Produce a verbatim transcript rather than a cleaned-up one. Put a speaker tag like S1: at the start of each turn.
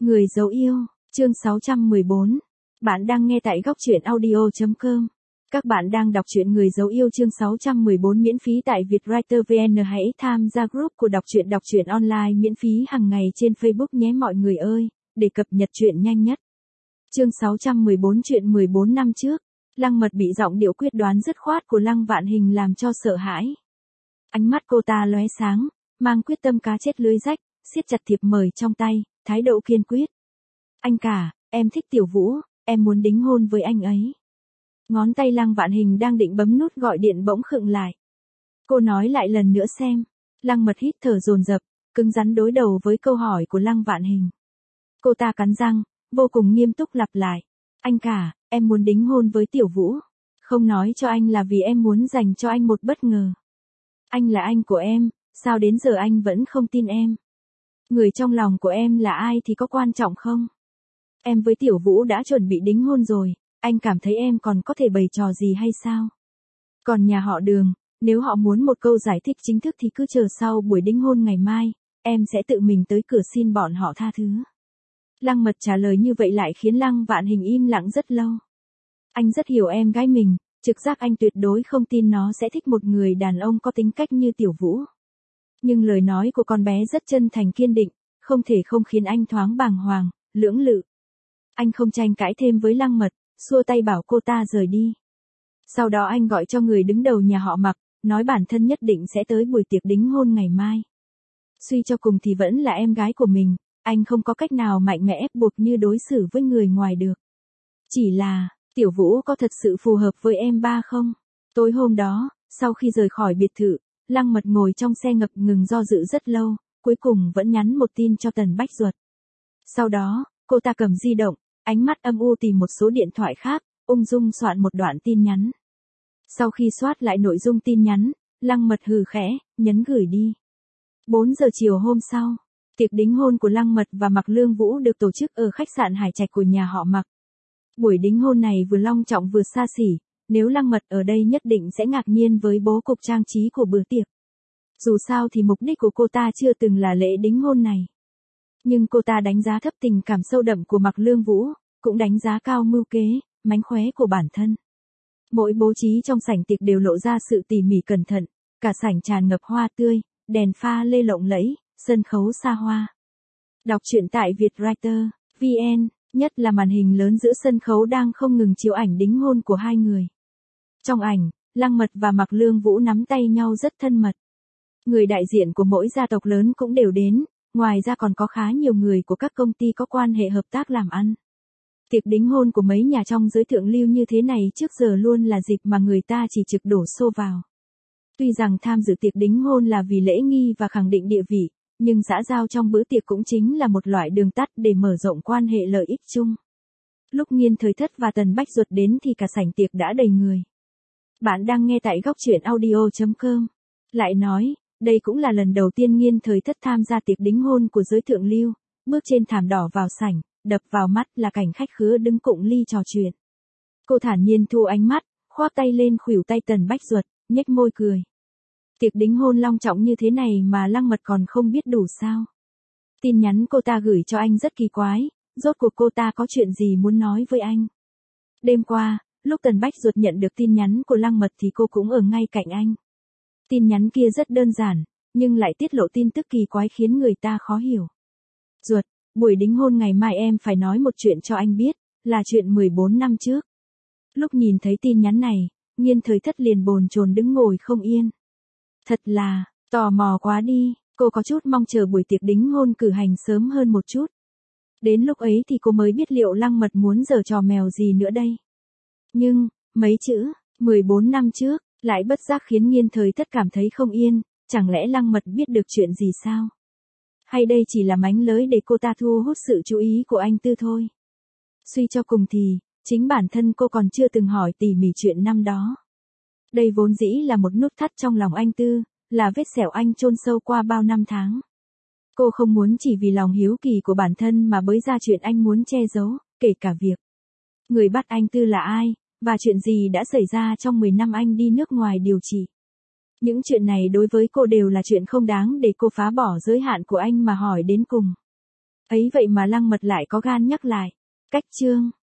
S1: Người dấu yêu, chương sáu trăm mười bốn. Bạn đang nghe tại góc truyện audio chấm com. Các bạn đang đọc truyện Người dấu yêu chương sáu trăm mười bốn miễn phí tại Vietwriter vê en. Hãy tham gia group của đọc truyện đọc truyện online miễn phí hàng ngày trên Facebook nhé mọi người ơi, để cập nhật truyện nhanh nhất. Chương sáu trăm mười bốn chuyện mười bốn năm trước, Lăng Mật bị giọng điệu quyết đoán dứt khoát của Lăng Vạn Hình làm cho sợ hãi. Ánh mắt cô ta lóe sáng, mang quyết tâm cá chết lưới rách, siết chặt thiệp mời trong tay, thái độ kiên quyết. Anh cả, em thích Tiểu Vũ, em muốn đính hôn với anh ấy. Ngón tay Lăng Vạn Hình đang định bấm nút gọi điện bỗng khựng lại. Cô nói lại lần nữa xem. Lăng Mật hít thở dồn dập, cứng rắn đối đầu với câu hỏi của Lăng Vạn Hình. Cô ta cắn răng, vô cùng nghiêm túc lặp lại. Anh cả, em muốn đính hôn với Tiểu Vũ. Không nói cho anh là vì em muốn dành cho anh một bất ngờ. Anh là anh của em, sao đến giờ anh vẫn không tin em? Người trong lòng của em là ai thì có quan trọng không? Em với Tiểu Vũ đã chuẩn bị đính hôn rồi, anh cảm thấy em còn có thể bày trò gì hay sao? Còn nhà họ Đường, nếu họ muốn một câu giải thích chính thức thì cứ chờ sau buổi đính hôn ngày mai, em sẽ tự mình tới cửa xin bọn họ tha thứ. Lăng Mật trả lời như vậy lại khiến Lăng Vạn Hình im lặng rất lâu. Anh rất hiểu em gái mình, trực giác anh tuyệt đối không tin nó sẽ thích một người đàn ông có tính cách như Tiểu Vũ. Nhưng lời nói của con bé rất chân thành kiên định, không thể không khiến anh thoáng bàng hoàng, lưỡng lự. Anh không tranh cãi thêm với Lăng Mật, xua tay bảo cô ta rời đi. Sau đó anh gọi cho người đứng đầu nhà họ Mạc, nói bản thân nhất định sẽ tới buổi tiệc đính hôn ngày mai. Suy cho cùng thì vẫn là em gái của mình, anh không có cách nào mạnh mẽ ép buộc như đối xử với người ngoài được. Chỉ là, Tiểu Vũ có thật sự phù hợp với em ba không? Tối hôm đó, sau khi rời khỏi biệt thự, Lăng Mật ngồi trong xe ngập ngừng do dự rất lâu, cuối cùng vẫn nhắn một tin cho Tần Bách Duật. Sau đó, cô ta cầm di động, ánh mắt âm u tìm một số điện thoại khác, ung dung soạn một đoạn tin nhắn. Sau khi soát lại nội dung tin nhắn, Lăng Mật hừ khẽ, nhấn gửi đi. bốn giờ chiều hôm sau, tiệc đính hôn của Lăng Mật và Mạc Lương Vũ được tổ chức ở khách sạn Hải Trạch của nhà họ Mạc. Buổi đính hôn này vừa long trọng vừa xa xỉ, nếu Lăng Mật ở đây nhất định sẽ ngạc nhiên với bố cục trang trí của bữa tiệc. Dù sao thì mục đích của cô ta chưa từng là lễ đính hôn này. Nhưng cô ta đánh giá thấp tình cảm sâu đậm của Mạc Lương Vũ, cũng đánh giá cao mưu kế, mánh khóe của bản thân. Mỗi bố trí trong sảnh tiệc đều lộ ra sự tỉ mỉ cẩn thận, cả sảnh tràn ngập hoa tươi, đèn pha lê lộng lẫy, sân khấu xa hoa. Đọc truyện tại Vietwriter vê en, nhất là màn hình lớn giữa sân khấu đang không ngừng chiếu ảnh đính hôn của hai người. Trong ảnh, Lăng Mật và Mạc Lương Vũ nắm tay nhau rất thân mật. Người đại diện của mỗi gia tộc lớn cũng đều đến, ngoài ra còn có khá nhiều người của các công ty có quan hệ hợp tác làm ăn. Tiệc đính hôn của mấy nhà trong giới thượng lưu như thế này trước giờ luôn là dịp mà người ta chỉ trực đổ xô vào. Tuy rằng tham dự tiệc đính hôn là vì lễ nghi và khẳng định địa vị, nhưng xã giao trong bữa tiệc cũng chính là một loại đường tắt để mở rộng quan hệ lợi ích chung. Lúc Nghiên Thời Thất và Tần Bách Duật đến thì cả sảnh tiệc đã đầy người. Bạn đang nghe tại góc truyện audio chấm com. Lại nói, đây cũng là lần đầu tiên Nghiên Thời Thất tham gia tiệc đính hôn của giới thượng lưu, bước trên thảm đỏ vào sảnh, đập vào mắt là cảnh khách khứa đứng cụng ly trò chuyện. Cô thản nhiên thu ánh mắt, khoác tay lên khuỷu tay Tần Bách Duật, nhếch môi cười. Tiệc đính hôn long trọng như thế này mà Lăng Mật còn không biết đủ sao? Tin nhắn cô ta gửi cho anh rất kỳ quái, rốt cuộc cô ta có chuyện gì muốn nói với anh? Đêm qua, lúc Tần Bách Duật nhận được tin nhắn của Lăng Mật thì cô cũng ở ngay cạnh anh. Tin nhắn kia rất đơn giản, nhưng lại tiết lộ tin tức kỳ quái khiến người ta khó hiểu. Duật, buổi đính hôn ngày mai em phải nói một chuyện cho anh biết, là chuyện mười bốn năm trước. Lúc nhìn thấy tin nhắn này, Nghiên Thời Thất liền bồn chồn đứng ngồi không yên. Thật là, tò mò quá đi, cô có chút mong chờ buổi tiệc đính hôn cử hành sớm hơn một chút. Đến lúc ấy thì cô mới biết liệu Lăng Mật muốn giở trò mèo gì nữa đây. Nhưng, mấy chữ, mười bốn năm trước, lại bất giác khiến Nghiên Thời Thất cảm thấy không yên, chẳng lẽ Lăng Mật biết được chuyện gì sao? Hay đây chỉ là mánh lới để cô ta thu hút sự chú ý của anh Tư thôi? Suy cho cùng thì, chính bản thân cô còn chưa từng hỏi tỉ mỉ chuyện năm đó. Đây vốn dĩ là một nút thắt trong lòng anh Tư, là vết sẹo anh chôn sâu qua bao năm tháng. Cô không muốn chỉ vì lòng hiếu kỳ của bản thân mà bới ra chuyện anh muốn che giấu, kể cả việc người bắt anh Tư là ai, và chuyện gì đã xảy ra trong mười năm anh đi nước ngoài điều trị. Những chuyện này đối với cô đều là chuyện không đáng để cô phá bỏ giới hạn của anh mà hỏi đến cùng. Ấy vậy mà Lăng Mật lại có gan nhắc lại. Cách chương